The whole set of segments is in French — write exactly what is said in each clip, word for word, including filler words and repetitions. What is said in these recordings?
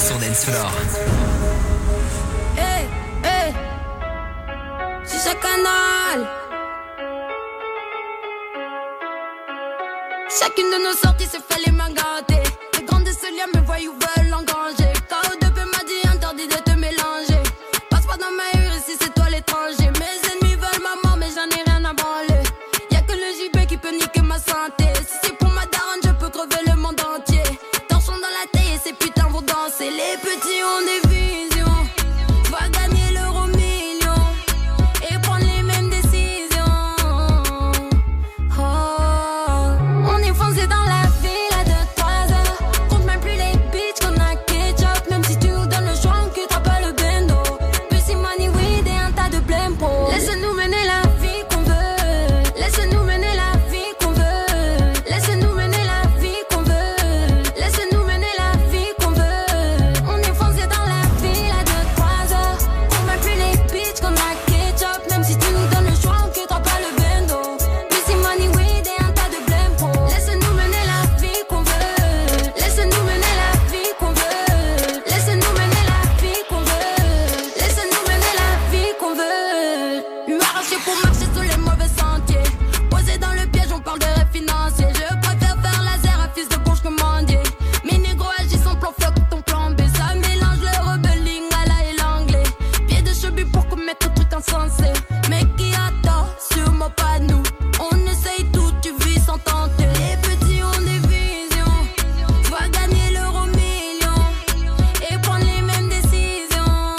sur Dance Floor. Hey, hey, c'est ce canal. Chacune de nos sorties se fait les mains gâtées. Les grands de ce lien me voyous veulent engranger. K O deux P m'a dit interdit de te mélanger. Passe pas dans ma rue ici c'est toi l'étranger. Mes ennemis veulent ma mort mais j'en ai rien à branler. Y'a que le J B qui peut niquer ma santé. Si c'est pour ma daronne je peux crever le monde entier. Torchons dans la taille et ces putains vont danser. Les petits ont des visions, va gagner l'euro million et prendre les mêmes décisions. Oh, on est foncé dans la ville à deux trois heures. Compte même plus les bitches qu'on a ketchup. Même si tu nous donnes le choix on quittera pas le bendo. Pussy money weed et un tas de blême pro. Laisse-nous mener la vie qu'on veut. Laisse-nous mener la vie qu'on veut. Laisse-nous mener la vie qu'on veut. Laisse-nous mener la vie qu'on veut. On est foncé dans la ville à deux trois heures. Compte même plus les bitches qu'on a ketchup. Même si tu nous donnes le choix on quittera pas le bendo. Pussy money weed et un tas de blême pro. Laisse-nous mener la vie qu'on veut. Laisse-nous mener la vie qu'on veut. Laisse-nous mener la vie qu'on veut. Laisse-nous mener la vie qu'on veut. M'arracher pour marcher sur les mauvais sentiers. Posé dans le piège, on parle de rêve financier. Je préfère faire laser à fils de bourge que mendier. Mes négros agissent en plan fuck ton plan B. Ça mélange le rebelling à la et l'anglais. Pied de cheveux pour commettre un truc insensé. Mais qui a tort, sûrement pas nous. On essaye tout, tu vis sans tenter. Les petits ont des visions, va gagner l'euro million et prendre les mêmes décisions.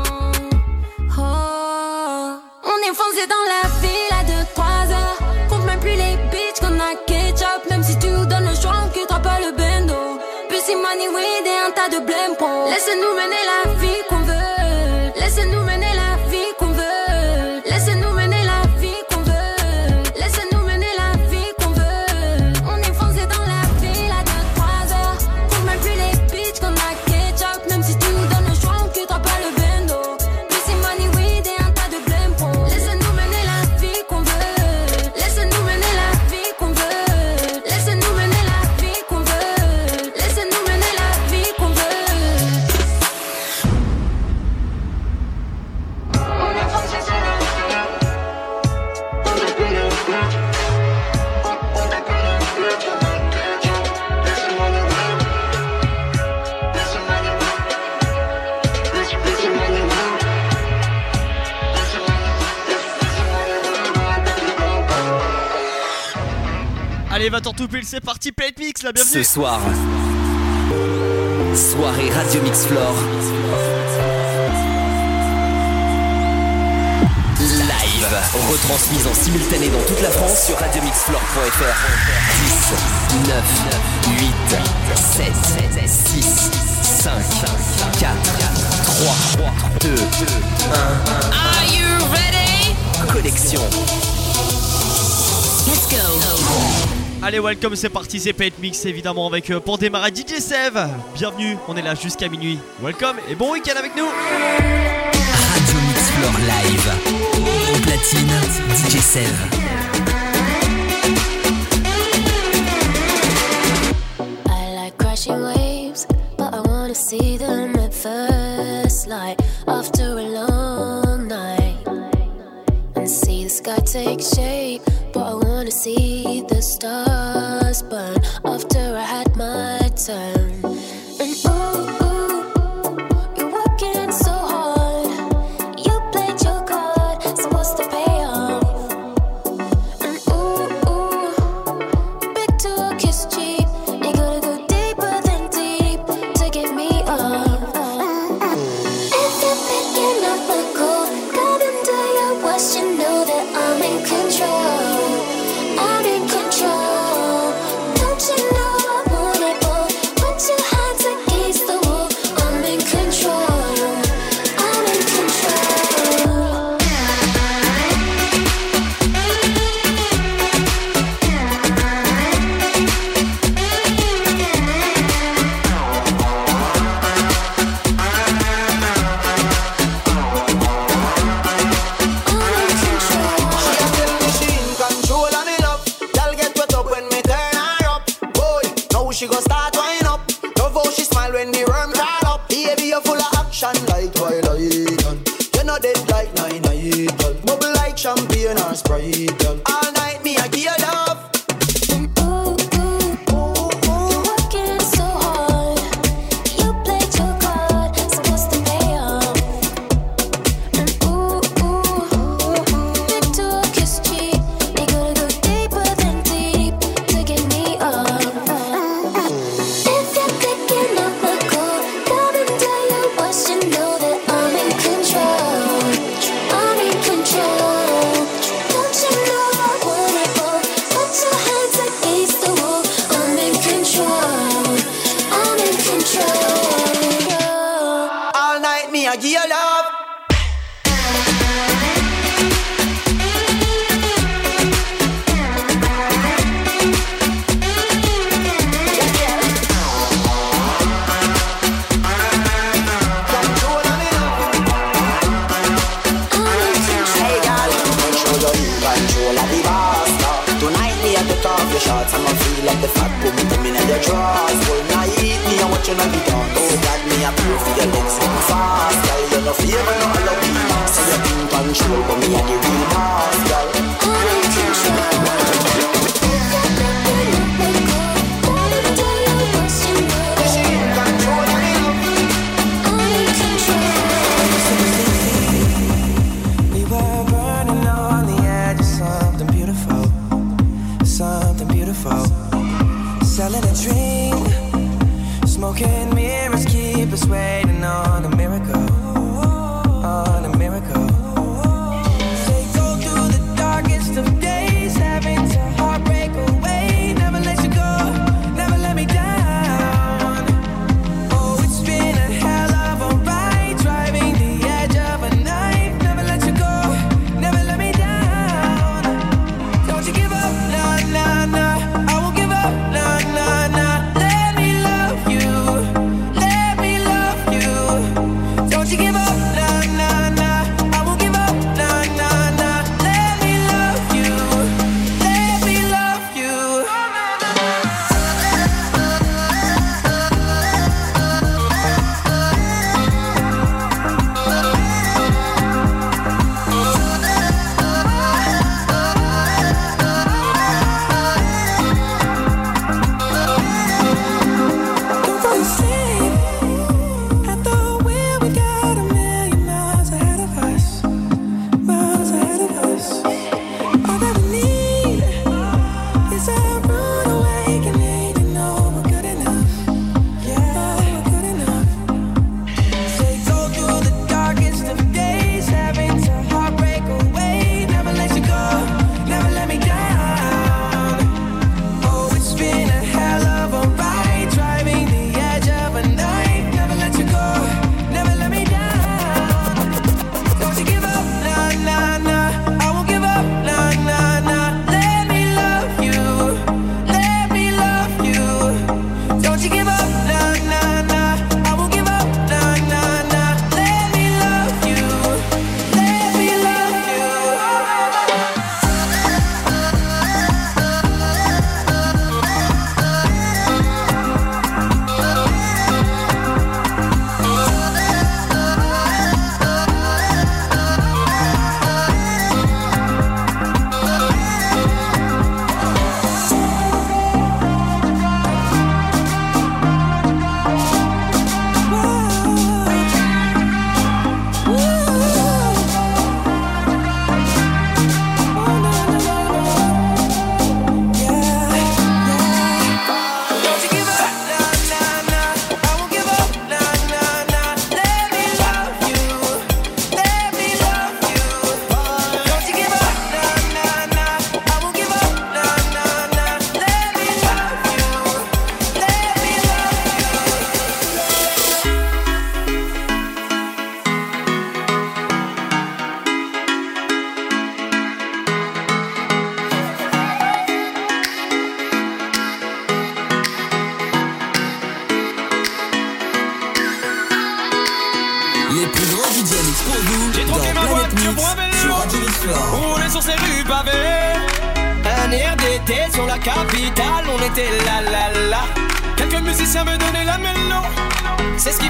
Oh, on est foncé dans la ville à deux trois heures. Compte même plus les bitches qu'on a ketchup. Même si tu nous donnes le choix on quittera pas le bendo. Pussy money weed et un tas de blême pro. Laisse-nous mener la vie qu'on veut. Laisse-nous mener la vie qu'on veut. Laisse-nous mener la vie qu'on veut. Laisse-nous mener la vie qu'on veut. On est foncé dans la ville à deux trois heures. Compte même plus les bitches qu'on a ketchup. Même si tu nous donnes le choix on quittera pas le bendo. Pussy money weed et un tas de blême pro. Laisse-nous mener la vie qu'on veut. Laisse-nous mener la vie qu'on veut. Laisse-nous mener la vie qu'on veut. Laisse-nous mener la vie qu'on veut. Allez, va t'en tout pile, c'est parti, Plate Mix, la Ce bienvenue. soir, soirée Radio Mix Floor. Live, retransmise en simultané dans toute la France sur radio mix floor point f r. dix, neuf, huit, sept, six, cinq, quatre, trois, deux, un. Are you ready? Connexion. Let's go. Allez, welcome, c'est parti, c'est Plate Mix, évidemment, avec euh, pour démarrer D J Sev. Bienvenue, on est là jusqu'à minuit. Welcome et bon week-end avec nous. Radio Mix Floor Live. Au platine, D J Sev. I like crashing waves, but I wanna see them at first light after a long night. And see the sky take shape, but I wanna see the stars burn after I had my turn. And ooh, ooh, you're working so hard. You played your card, supposed to pay off. And ooh, ooh, big to kiss cheap. You gotta go deeper than deep to get me off. If you're picking up a cold, got under your waist, you know that I'm in control. I'm in control. Don't you know I want it all? Put your hands against the wall. I'm in control. I'm in control. She go start wind up. Love how she smile when the worm crawl up. Baby, you're full of action like Twilight, and you're not dead like nine nine, girl. Bubble like champagne or Sprite, girl. All night me I give you love.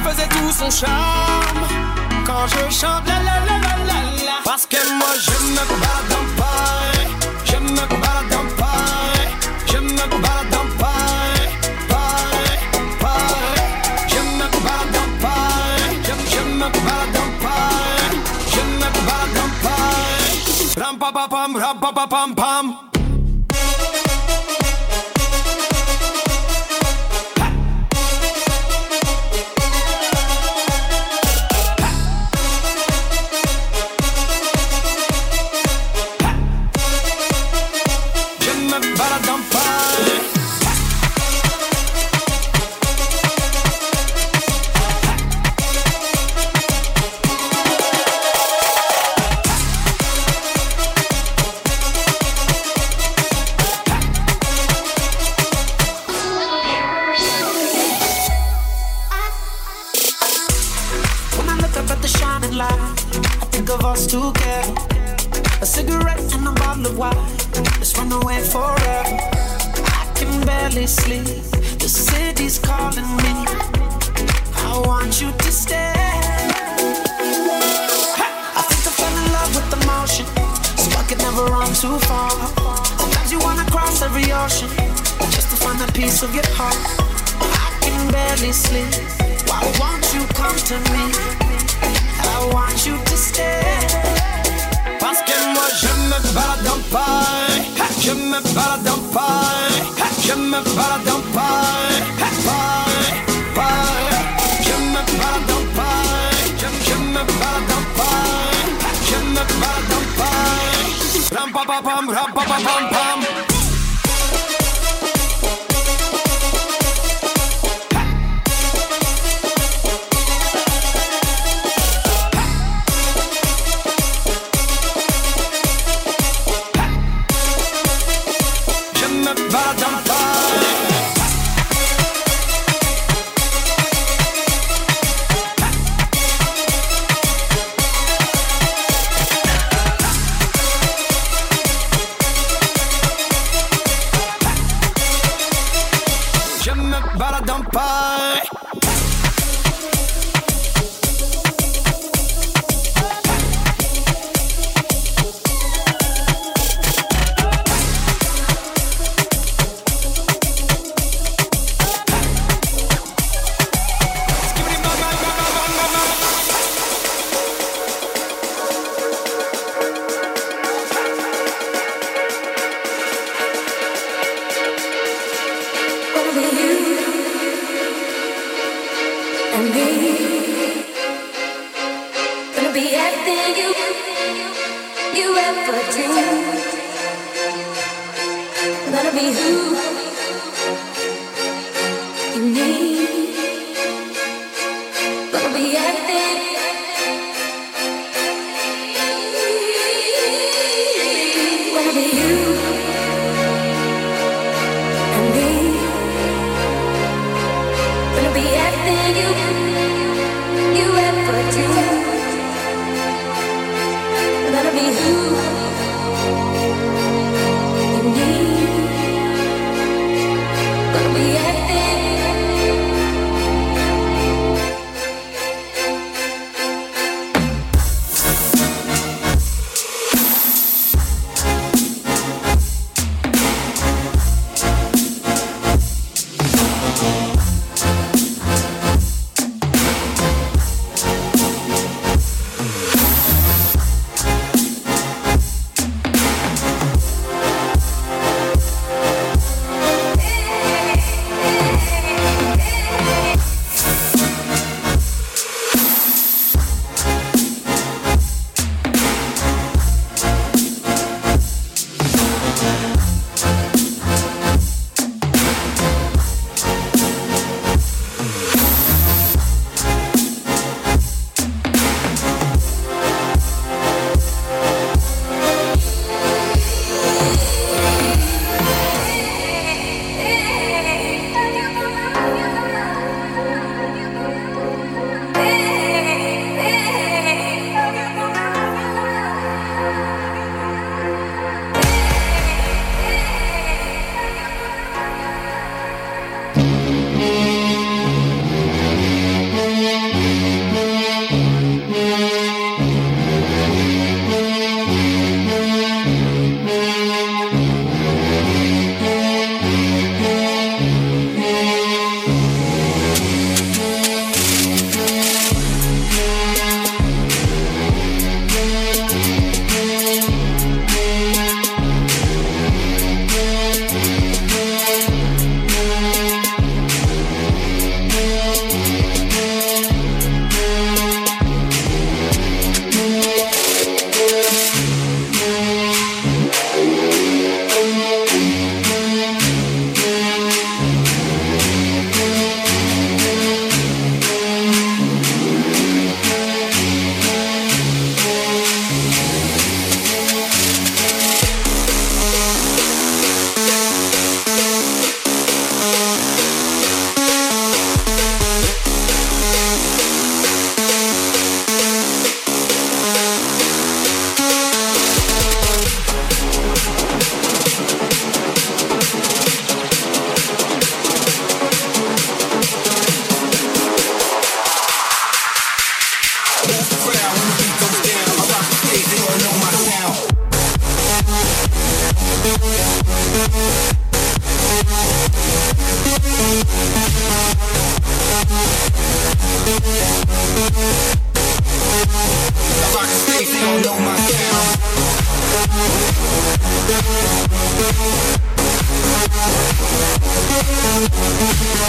faisait tout son charme quand je chante la la la la la la. Parce que moi je me balade dans Paris, je me balade dans Paris, je me balade dans Paris, Paris, Paris. Je me balade dans Paris, je, je me balade dans Paris, je me balade dans Paris. Ram pa pa pam, ram pa pa pam pam.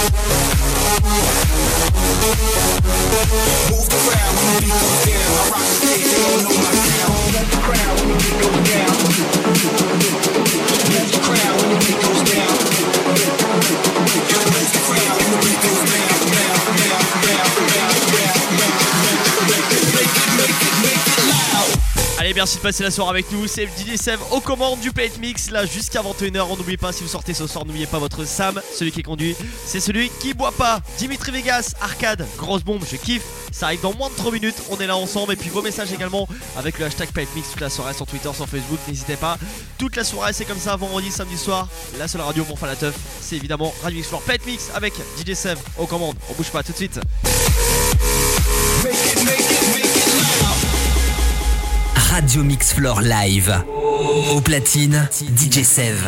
Move the crowd when the beat goes down. I rock the stage, they all know my sound. Move the crowd when the beat goes down. Move the crowd when the beat goes down. Move the crowd when the beat goes down. Down, down, down, down, down, down. Make it, make it, make it, make it loud. Allez, merci de passer la soirée avec nous. C'est D J Sev aux commandes du Plate Mix là jusqu'à vingt et une heures. On n'oublie pas, si vous sortez ce soir, n'oubliez pas votre Sam. Celui qui conduit, c'est celui qui boit pas. Dimitri Vegas, Arcade, grosse bombe, je kiffe. Ça arrive dans moins de trois minutes. On est là ensemble. Et puis vos messages également avec le hashtag Plate Mix toute la soirée sur Twitter, sur Facebook. N'hésitez pas. Toute la soirée, c'est comme ça, vendredi, samedi soir. La seule radio pour faire la teuf, c'est évidemment Radio Mix Floor Plate Mix avec D J Sev aux commandes. On bouge pas tout de suite. Make it, make it, make it loud. Radio Mix Floor Live. Au platine, D J Sev.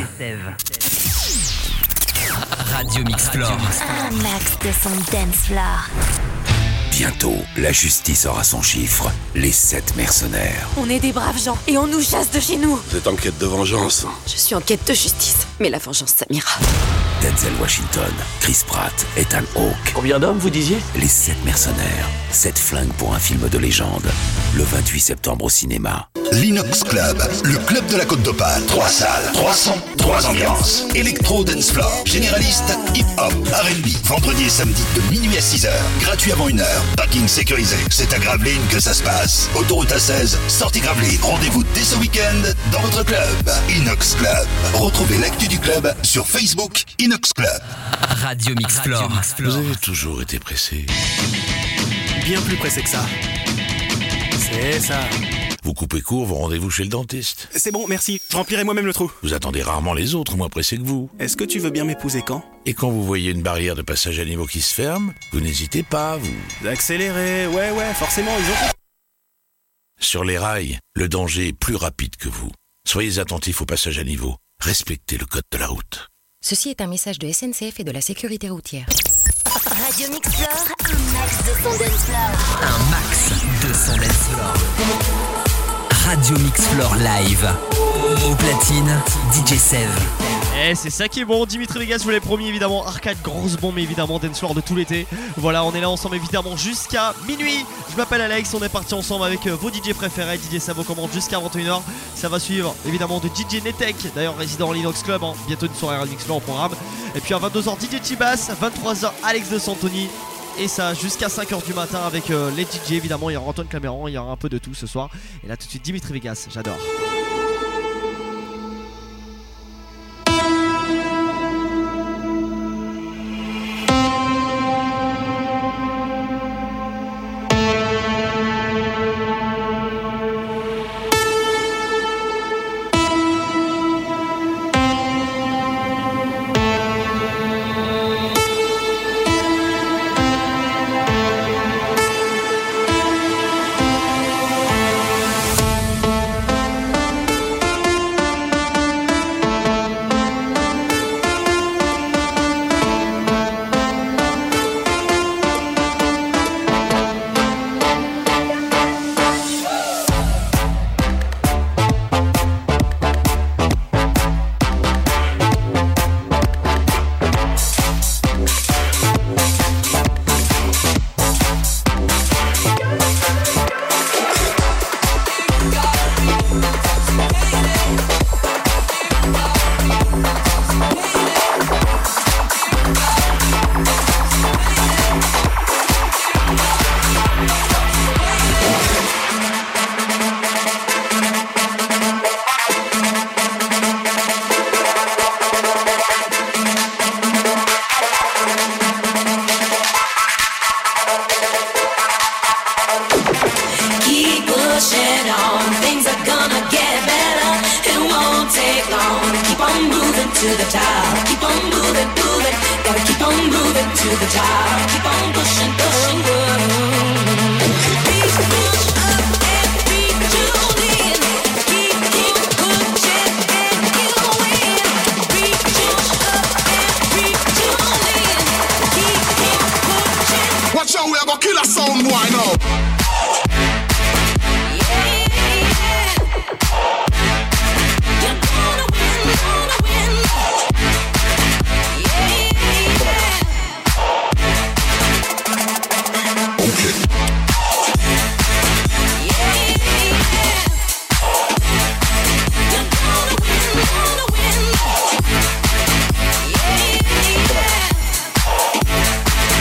Radio Mix Floor. Un max de son dance floor. Bientôt, la justice aura son chiffre. Les sept mercenaires. On est des braves gens et on nous chasse de chez nous. Vous êtes en quête de vengeance. Je suis en quête de justice, mais la vengeance, ça m'ira. Denzel Washington, Chris Pratt, Ethan Hawke. Combien d'hommes vous disiez? Les sept mercenaires. Sept flingues pour un film de légende. Le vingt-huit septembre au cinéma. L'Inox Club, le club de la Côte d'Opale. Trois salles, trois sons, trois ambiances. Electro Dance Floor, généraliste, hip-hop, R and B. Vendredi et samedi de minuit à six heures. Gratuit avant une heure. Parking sécurisé. C'est à Gravelines que ça se passe. Autoroute A seize, sortie Gravelines. Rendez-vous dès ce week-end dans votre club. Inox Club. Retrouvez l'actu du club sur Facebook Inox Club. Radio Mix Floor. Vous avez toujours été pressé. Bien plus pressé que ça. C'est ça. Vous coupez court vos rendez-vous chez le dentiste. C'est bon, merci. Je remplirai moi-même le trou. Vous attendez rarement les autres moins pressés que vous. Est-ce que tu veux bien m'épouser quand? Et quand vous voyez une barrière de passage à niveau qui se ferme, vous n'hésitez pas, vous... Accélérer, ouais, ouais, forcément, ils ont... Sur les rails, le danger est plus rapide que vous. Soyez attentifs au passage à niveau. Respectez le code de la route. Ceci est un message de S N C F et de la sécurité routière. Radio Mix Floor, un max de son dance floor. Un max de son dance floor. Radio Mix Floor Live. Au platine, D J Sev. Eh, c'est ça qui est bon. Dimitri Vegas vous l'avez promis, évidemment. Arcade, grosse bombe, évidemment. Dance floor de tout l'été. Voilà, on est là ensemble, évidemment, jusqu'à minuit. Je m'appelle Alex. On est parti ensemble avec euh, vos D J préférés. D J Sev aux commandes jusqu'à vingt et une heures. Ça va suivre, évidemment, de D J Netek, d'ailleurs résident à l'Inox Club. Hein. Bientôt une soirée Radio Mix Floor au programme. Et puis à vingt-deux heures, D J T-Bass. vingt-trois heures, Alex de Santoni. Et ça jusqu'à cinq heures du matin avec euh, les D J, évidemment. Il y aura Antoine Claméran, il y aura un peu de tout ce soir. Et là, tout de suite, Dimitri Vegas. J'adore.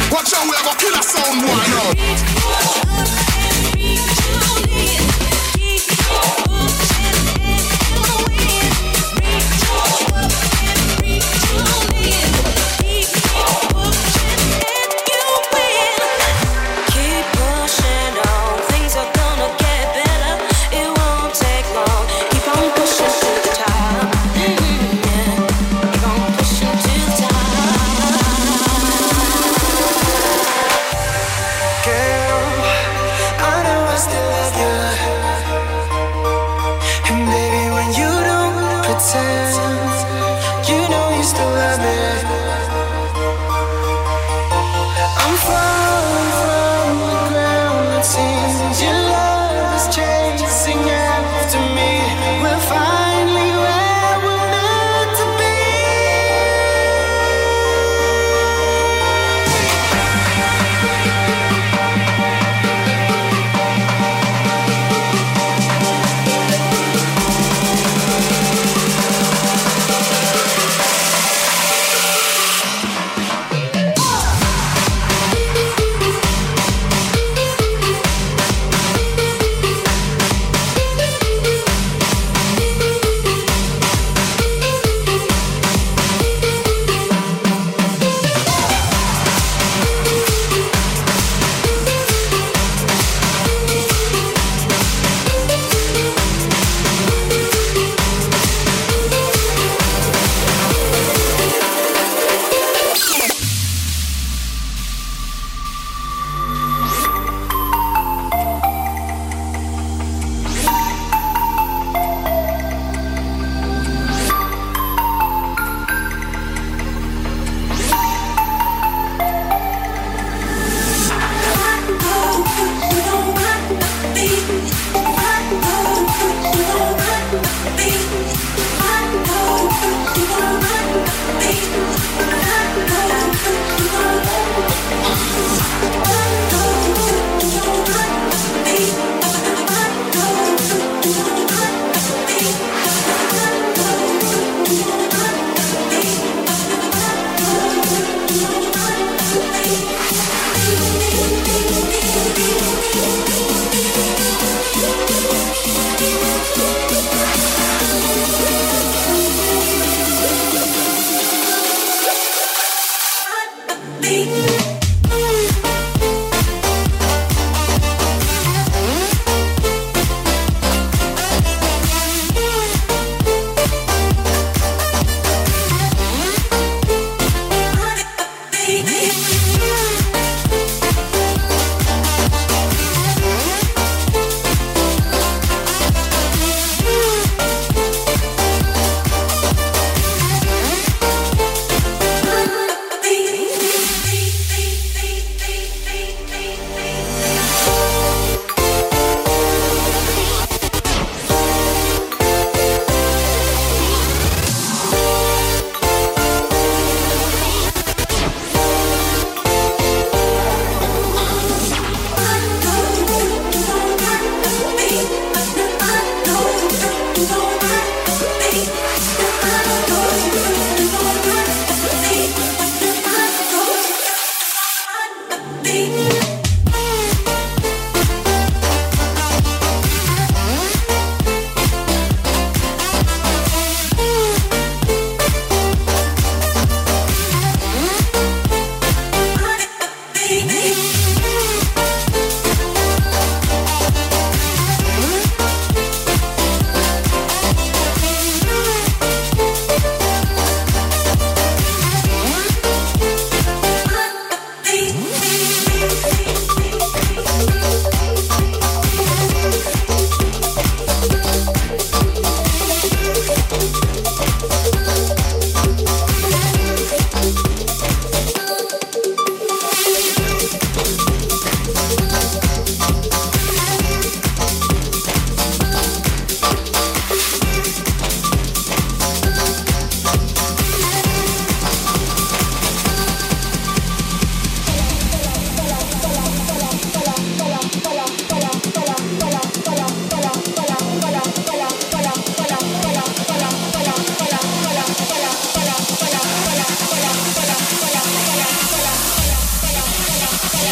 Watch out, we have a killer sound boy now.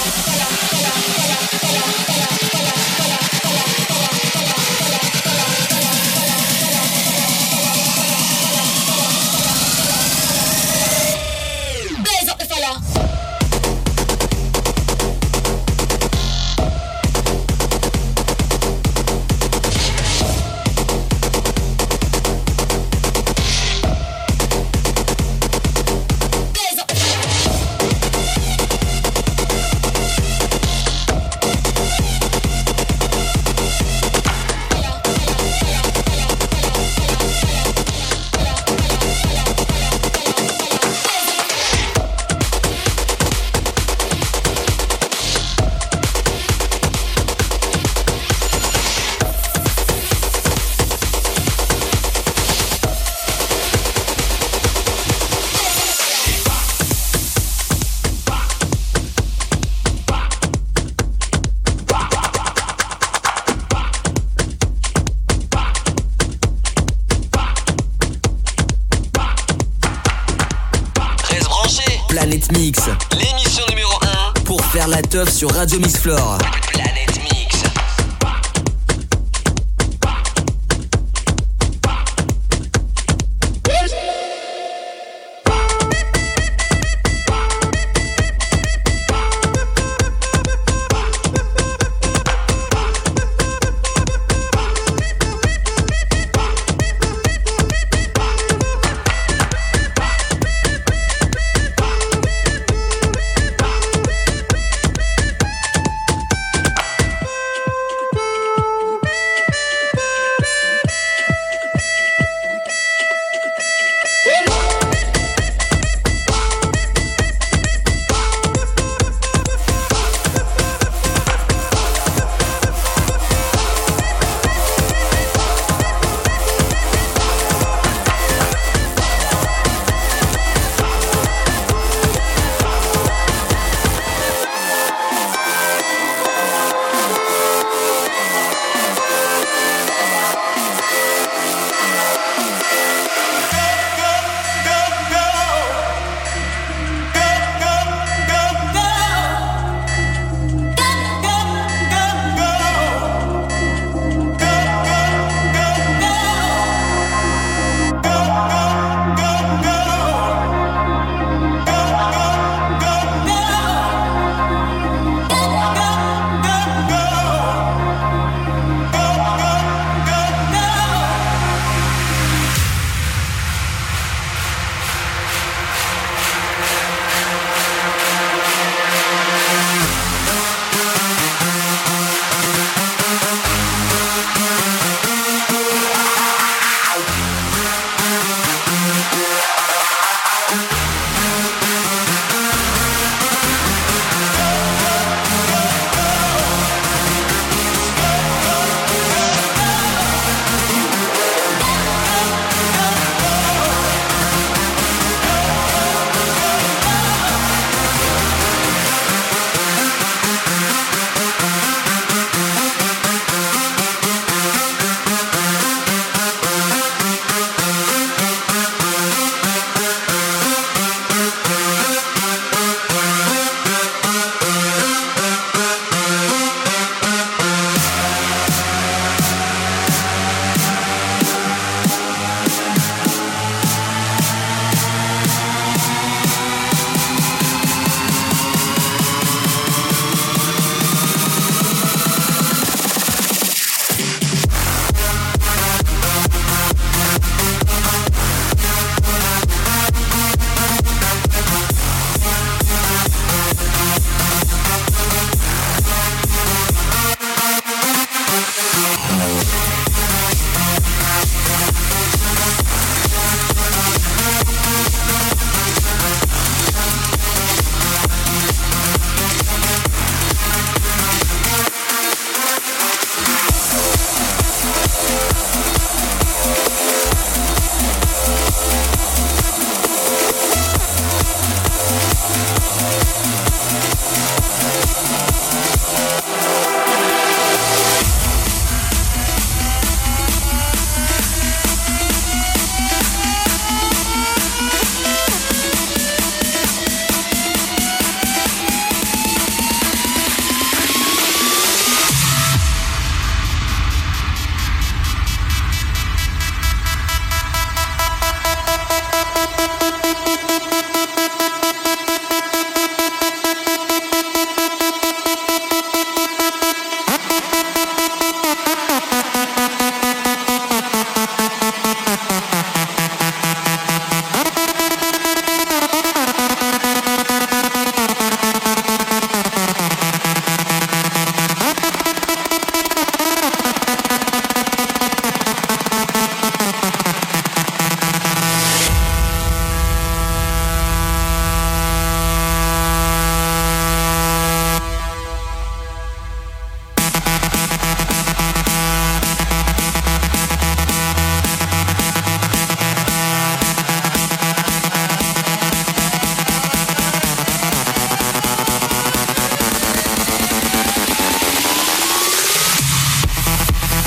Planète Mix, l'émission numéro un pour faire la teuf sur Radio Mix Floor. Planète Mix.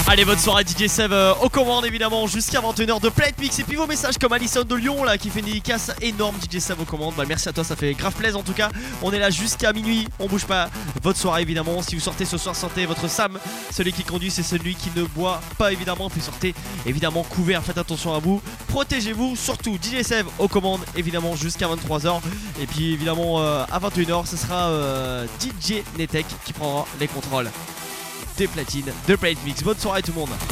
Allez, bonne soirée D J Seb euh, aux commandes évidemment jusqu'à vingt et une heures de Play Mix. Et puis vos messages comme Alison de Lyon là qui fait une dédicace énorme. D J Seb aux commandes, bah, merci à toi, ça fait grave plaisir en tout cas. On est là jusqu'à minuit, on bouge pas. Votre soirée évidemment, si vous sortez ce soir, sortez votre Sam. Celui qui conduit c'est celui qui ne boit pas évidemment. Puis sortez évidemment couvert, faites attention à vous, protégez-vous surtout. D J Seb aux commandes évidemment jusqu'à vingt-trois heures. Et puis évidemment euh, à vingt et une heures ce sera euh, D J Netek qui prendra les contrôles des platines de Play Mix. Bonne soirée tout le monde.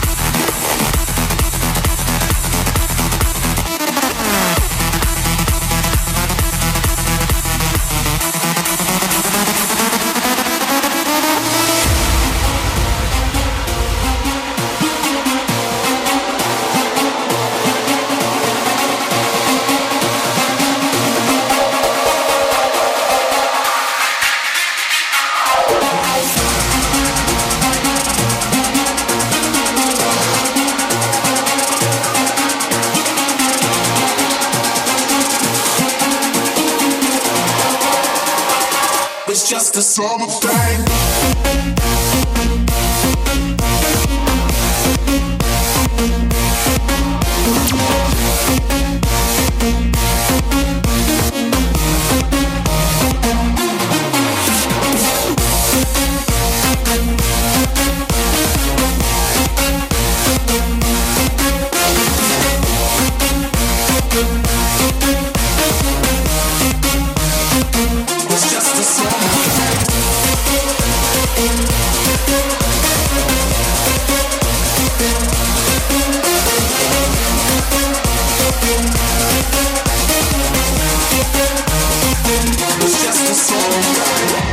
It's just a summer thing. It's just a summer thing. It's just a summer thing.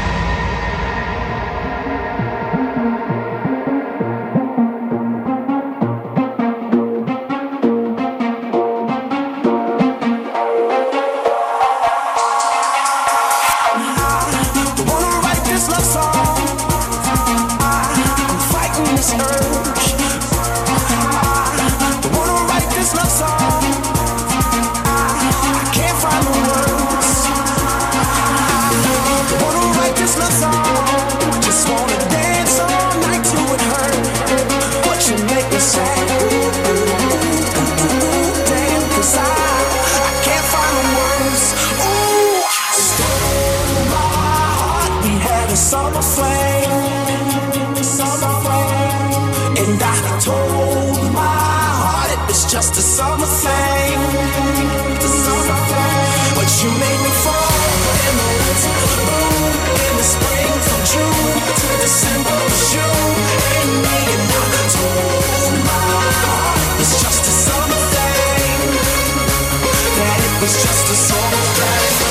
Summer flame, summer flame, and I told my heart it was just a summer thing, a summer thing. But you made me fall in the winter, bloom in the spring, from June to December. You and me, and I told my heart it was just a summer thing, that it was just a summer thing.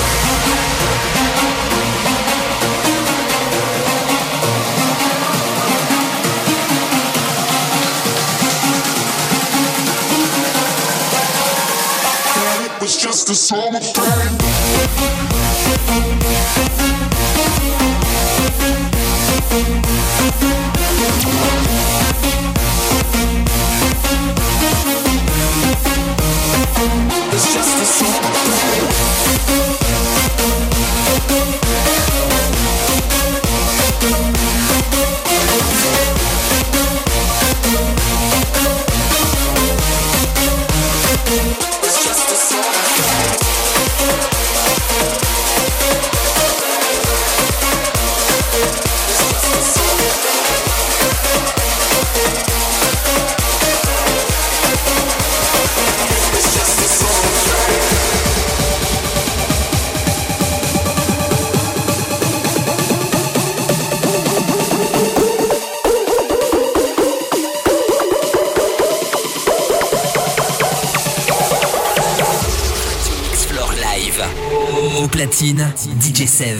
It's just a summer thing. It's just a summer thing. It's just a summer thing. Au platine, D J Sev.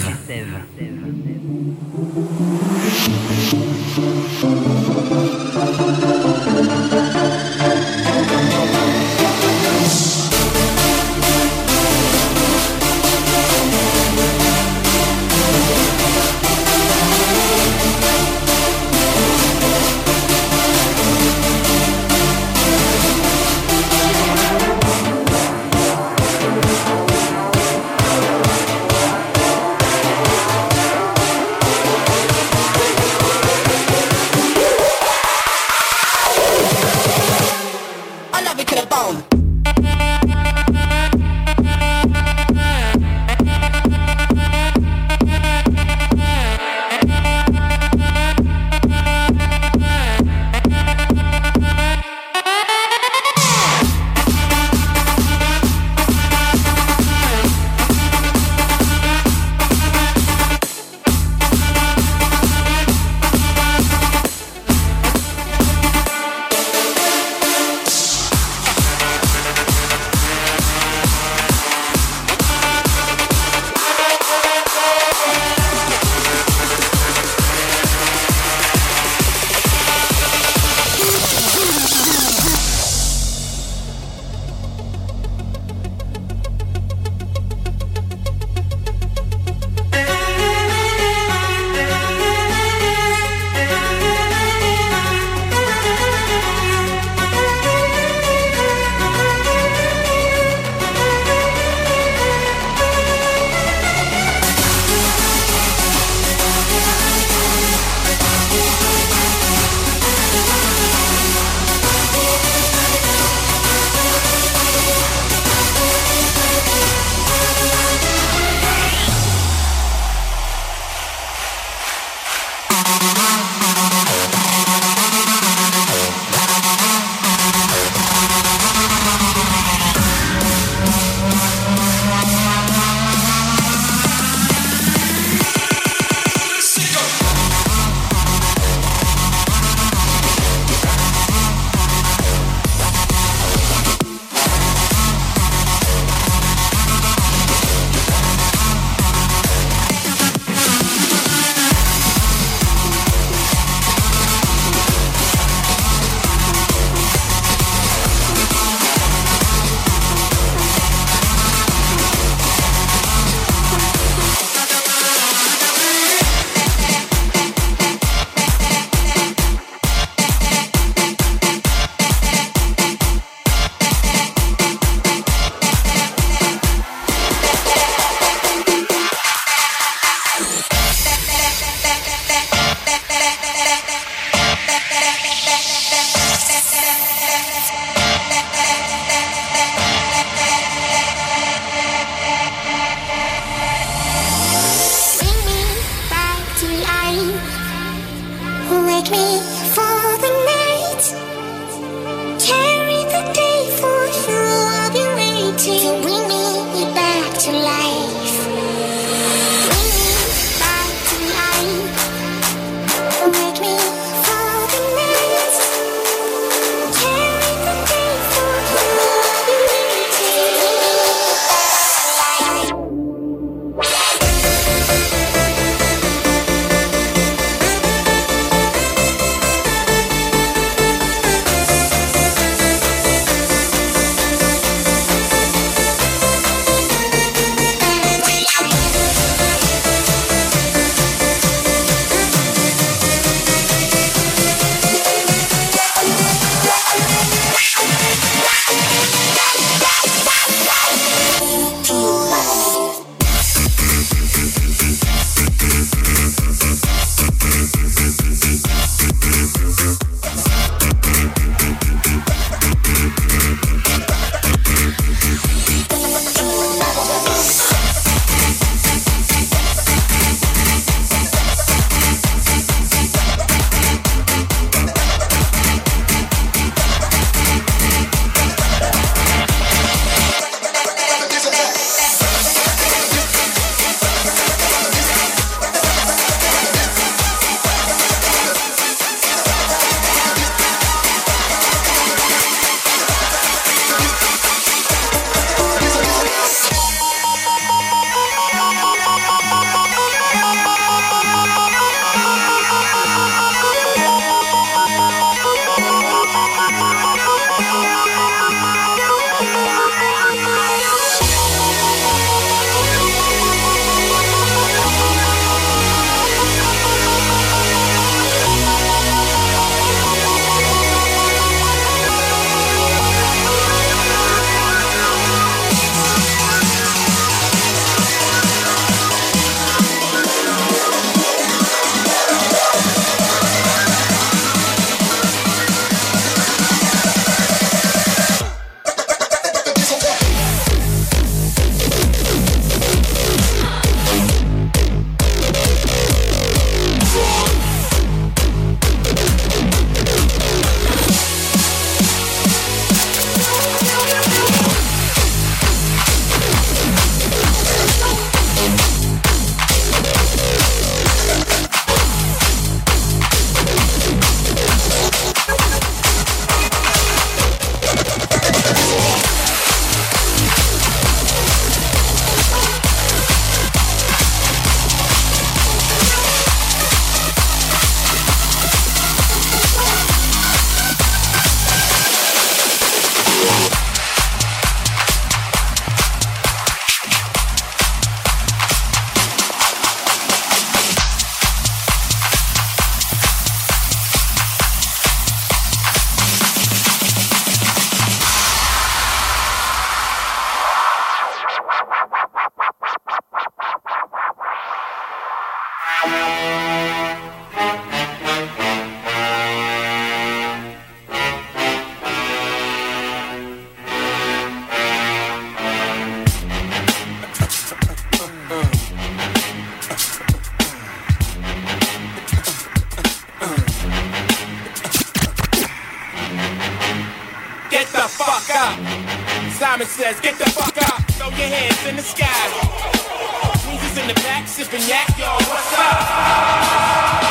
Get the fuck up. Simon says, get the fuck up. Throw your hands in the sky. Weezer's in the back, sipping yak, yo, what's up?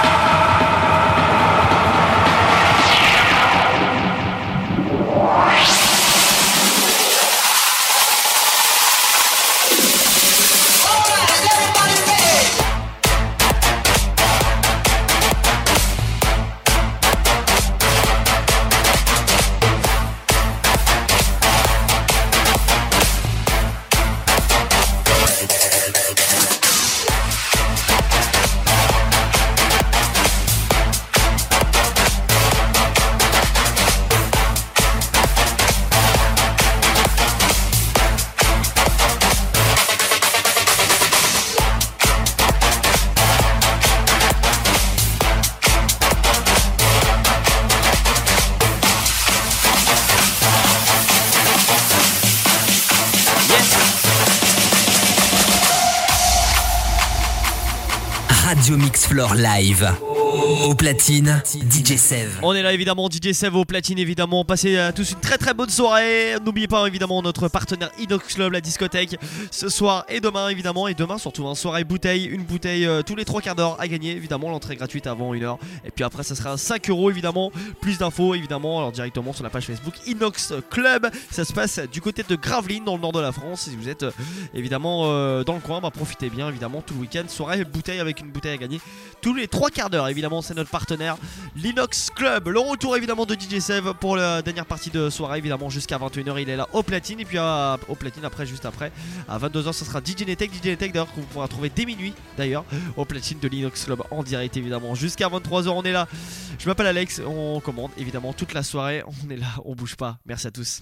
Radio Mix Floor Live. Au platine, D J Sev. On est là évidemment, D J Sev au platine évidemment. Passez à tous une très très bonne soirée. N'oubliez pas évidemment notre partenaire Inox Club, la discothèque, ce soir et demain évidemment. Et demain surtout, un soirée bouteille, une bouteille euh, tous les trois quarts d'heure à gagner. Évidemment, l'entrée gratuite avant une heure. Et puis après, ça sera cinq euros évidemment. Plus d'infos évidemment, alors directement sur la page Facebook Inox Club. Ça se passe du côté de Gravelines dans le nord de la France. Si vous êtes euh, évidemment euh, dans le coin, bah, profitez bien évidemment tout le week-end. Soirée bouteille avec une bouteille à gagner tous les trois quarts d'heure. Évidemment, c'est notre partenaire l'Inox Club. Le retour évidemment de D J Sev pour la dernière partie de soirée évidemment jusqu'à vingt et une heures. Il est là au platine. Et puis à, au platine après, juste après à vingt-deux heures, ça sera D J Netech. D J Netech d'ailleurs que vous pourrez trouver dès minuit d'ailleurs au platine de l'Inox Club en direct évidemment jusqu'à vingt-trois heures. On est là. Je m'appelle Alex. On commande évidemment toute la soirée. On est là, on bouge pas. Merci à tous.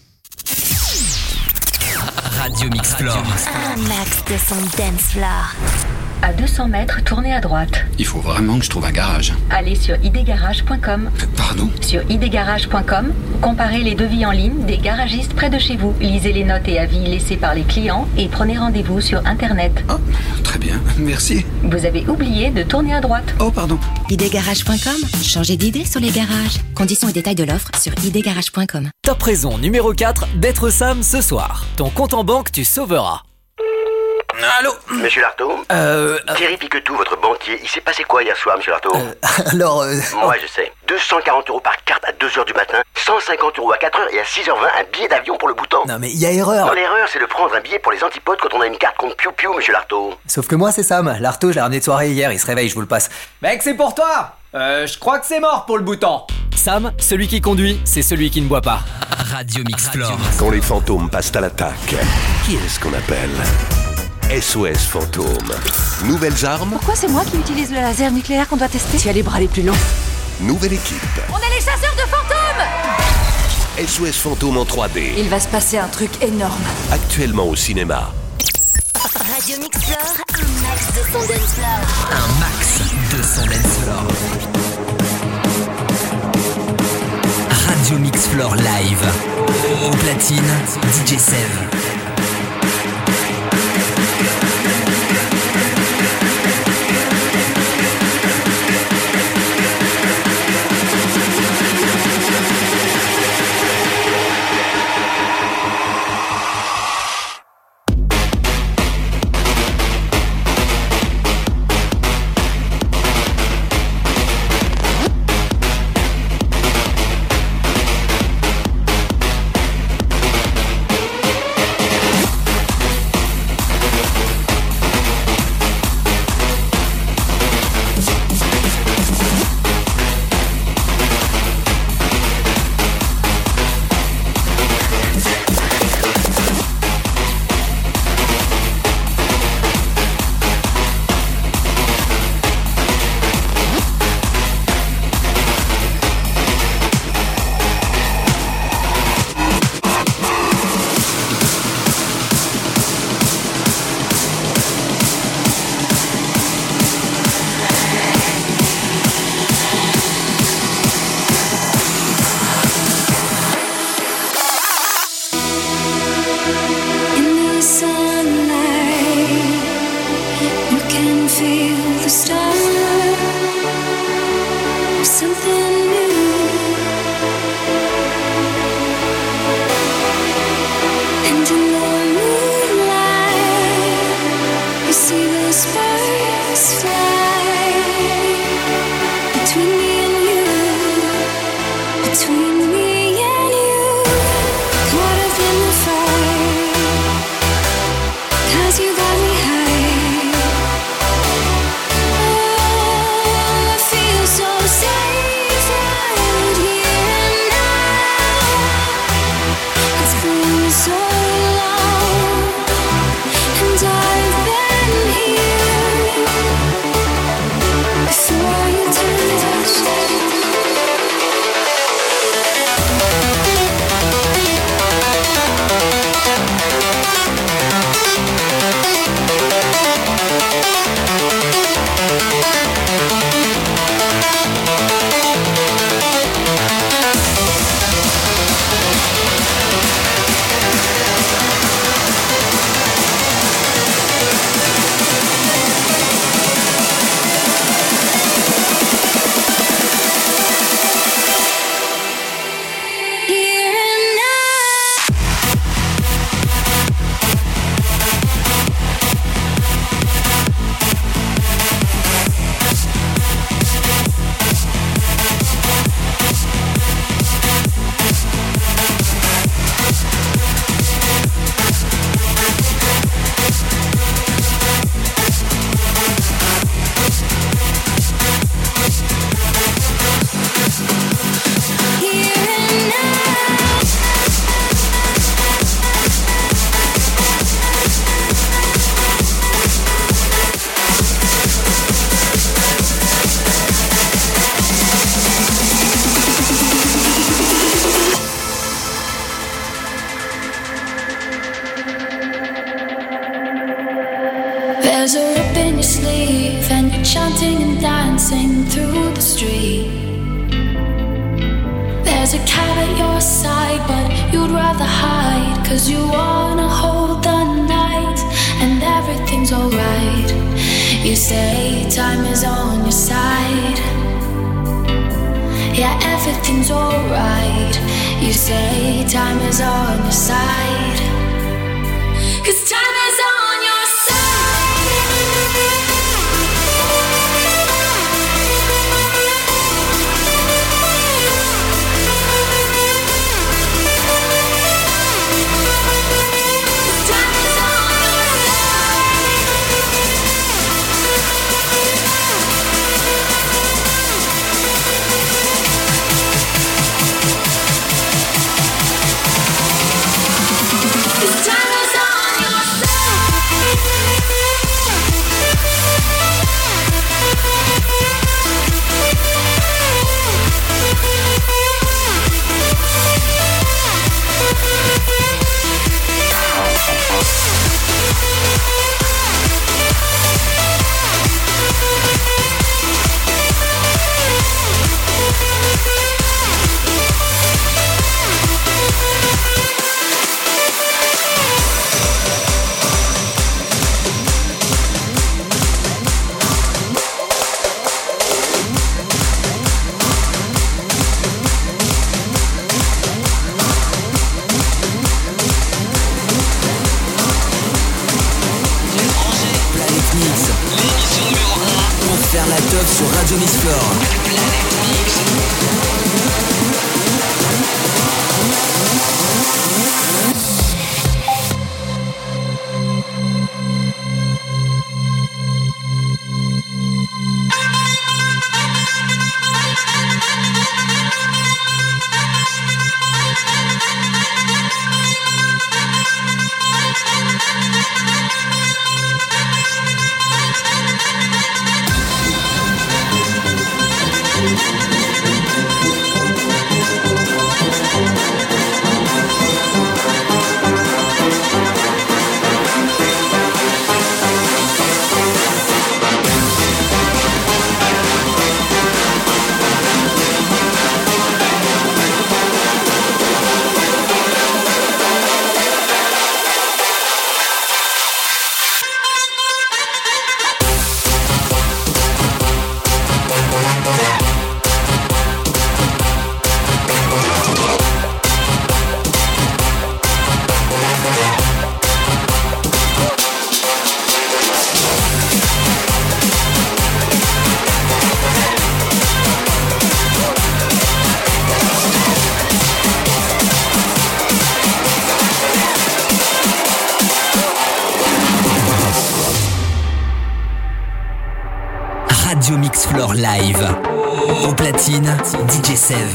Radio Mix Floor. Un max de son dance floor. À deux cents mètres, tournez à droite. Il faut vraiment que je trouve un garage. Allez sur idgarage point com. Pardon ? Sur idgarage point com, comparez les devis en ligne des garagistes près de chez vous. Lisez les notes et avis laissés par les clients et prenez rendez-vous sur Internet. Oh, très bien, merci. Vous avez oublié de tourner à droite. Oh, pardon. idgarage point com. Changez d'idée sur les garages. Conditions et détails de l'offre sur idgarage point com. Top raison numéro quatre d'être Sam ce soir. Ton compte en banque, tu sauveras. Allô ? Monsieur Lartaud ? Euh... Thierry Piquetou, votre banquier, il s'est passé quoi hier soir, monsieur Lartaud ? Euh, alors... Euh... Moi, je sais. deux cent quarante euros par carte à deux heures du matin, cent cinquante euros à quatre heures et à six heures vingt, un billet d'avion pour le bouton. Non mais il y a erreur. Non, l'erreur, c'est de prendre un billet pour les antipodes quand on a une carte contre Piu Piu, monsieur Lartaud. Sauf que moi, c'est Sam. Lartaud, je l'ai ramené de soirée hier, il se réveille, je vous le passe. Mec, c'est pour toi. Euh, je crois que c'est mort pour le bouton. Sam, celui qui conduit, c'est celui qui ne boit pas. Radio Mix Floor. Quand les fantômes passent à l'attaque, qui est-ce qu'on appelle ? S O S Fantôme. Nouvelles armes. Pourquoi c'est moi qui utilise le laser nucléaire qu'on doit tester ? Tu as les bras les plus longs. Nouvelle équipe. On est les chasseurs de fantômes ! S O S Fantôme en trois D. Il va se passer un truc énorme. Actuellement au cinéma. Radio Mix Floor, un max de son dance floor. Un max de son dance floor. Radio Mix Floor Live. Au platine, D J Sev. feel the start of something new. And in the moonlight, you see the sparks fly between me and you, between me and you. Caught up in the fire, 'cause you got me high. Oh, I feel so safe right here and now. It's been so long, and I've been here before you touched. Here and now. Here and now. There's a rip in your sleeve, and you're chanting and dancing through the street. There's a cab at your side, but you'd rather hide, 'cause you wanna hold the night, and everything's alright. You say time is on your side. Yeah, everything's alright. You say time is on your side. 'Cause time is on your Faire la teuf sur Radio Mix side. Radio Mix Floor Live. Au platine, D J Sev.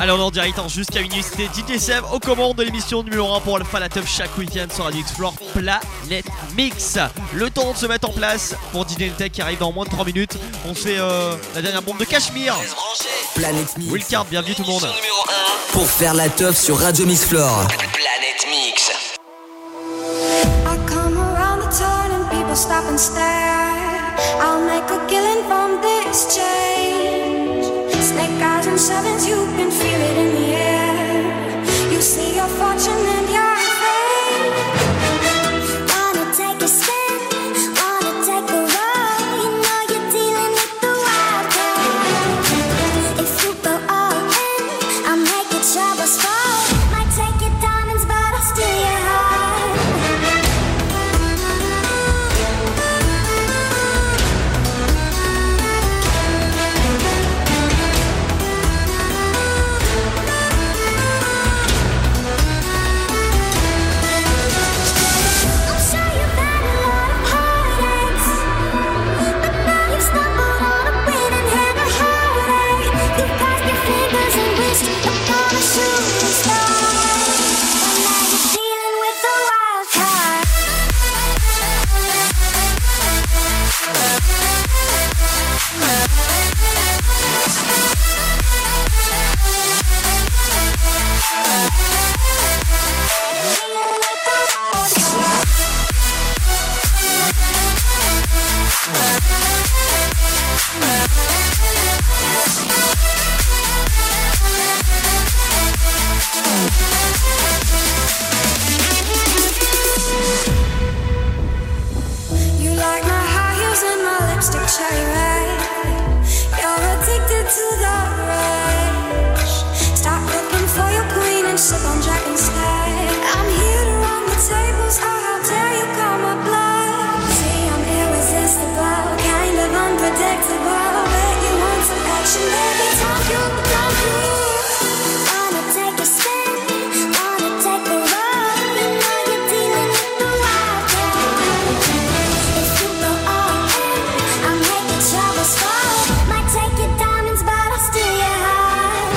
Allez, on est en direct hein, jusqu'à minuit. C'était D J Seb aux commandes de l'émission numéro un pour le Fan Teuf chaque week-end sur Radio Explore Planète Mix. Le temps de se mettre en place pour D J Tech qui arrive dans moins de trois minutes. On se fait euh, la dernière bombe de Cachemire. Planète Mix. Willcard, bienvenue tout le monde. Pour faire la teuf sur Radio Mix Floor. Planète Mix. I come around the turn and people stop and stare. I'll make a killing from this change. Snake eyes and sevens, you can feel it in the air. You see your fortune and you're afraid. Wanna take a spin, wanna take a ride. You know you're dealing with the wild card. If you go all in, I'll make your troubles fall. Might take your diamonds, but I'll steal your heart. You like my high heels and my lipstick cherry red. You're addicted to the rush. Stop looking for your queen and sip on Jack instead. I'm here to run the tables, oh how dare you call my bluff. See I'm irresistible, kind of unpredictable. Bet you want some action, baby, talk you, talk you. Wanna take a spin, wanna take a run. You know you're dealing with the wild card. If you go all in, I'll make your troubles fall. Might take your diamonds, but I'll steal your heart.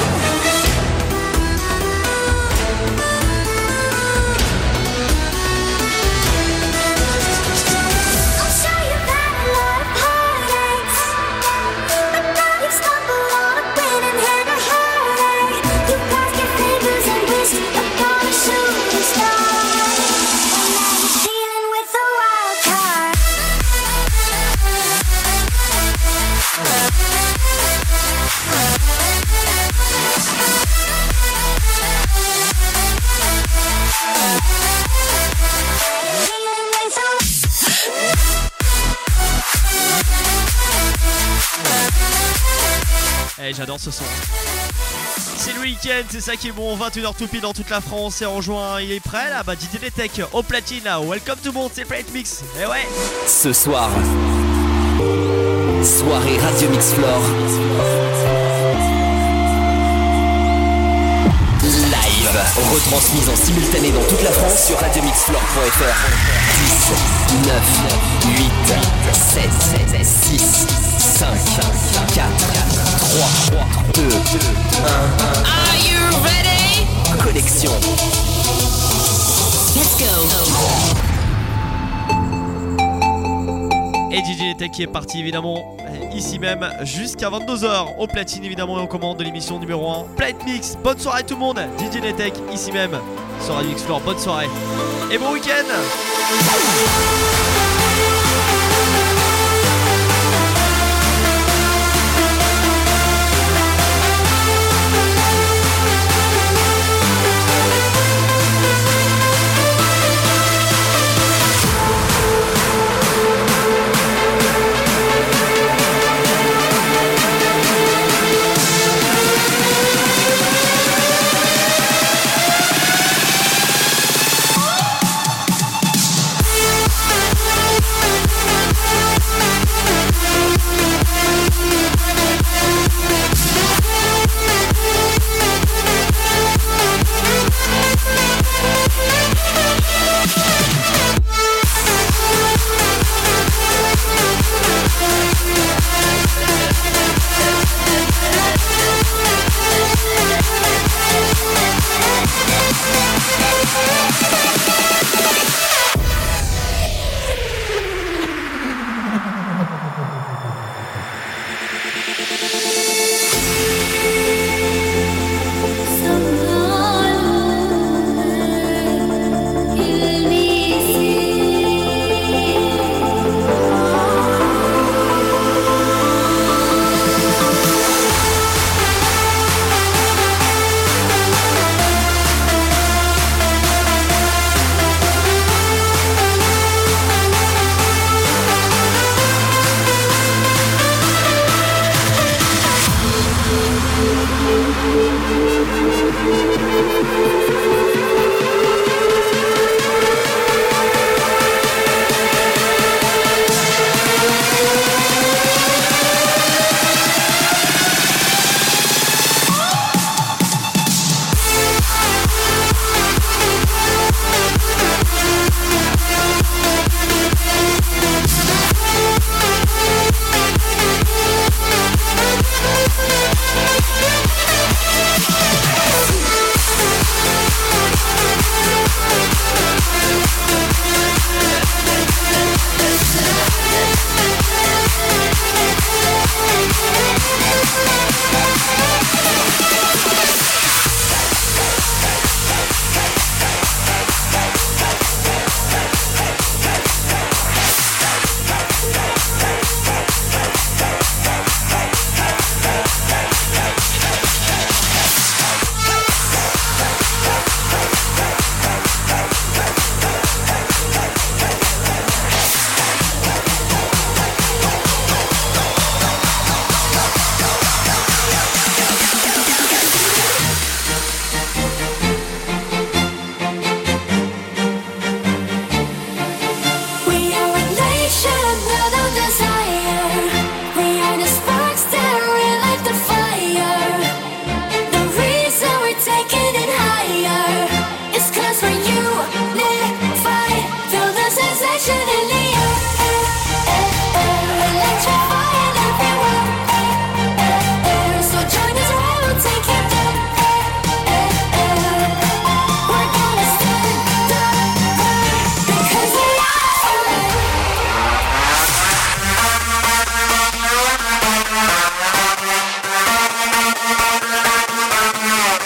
I'm sure you've had a lot of heartaches, but now you've stumbled on a winning hand of heartache. You crossed your fingers and wished upon a shooting star. And now you're dealing with a wild card. Eh, j'adore ce son. C'est le week-end, c'est ça qui est bon. vingt et une heures tout pile dans toute la France. Et en juin, il est prêt là. Bah, D J Tech au platine là. Welcome to monde, c'est Planète Mix. Eh ouais. Ce soir, soirée Radio Mix Floor. Live, retransmise en simultané dans toute la France sur radio mix floor point f r. dix, neuf, huit, sept, six, cinq, quatre, trois, deux, un. Are you ready? Connexion. Let's go. Et D J Tech qui est parti évidemment ici même jusqu'à vingt-deux heures au platine évidemment et en commande de l'émission numéro un Planète Mix. Bonne soirée tout le monde. D J Tech ici même sur Radio Explore. Bonne soirée et bon week-end.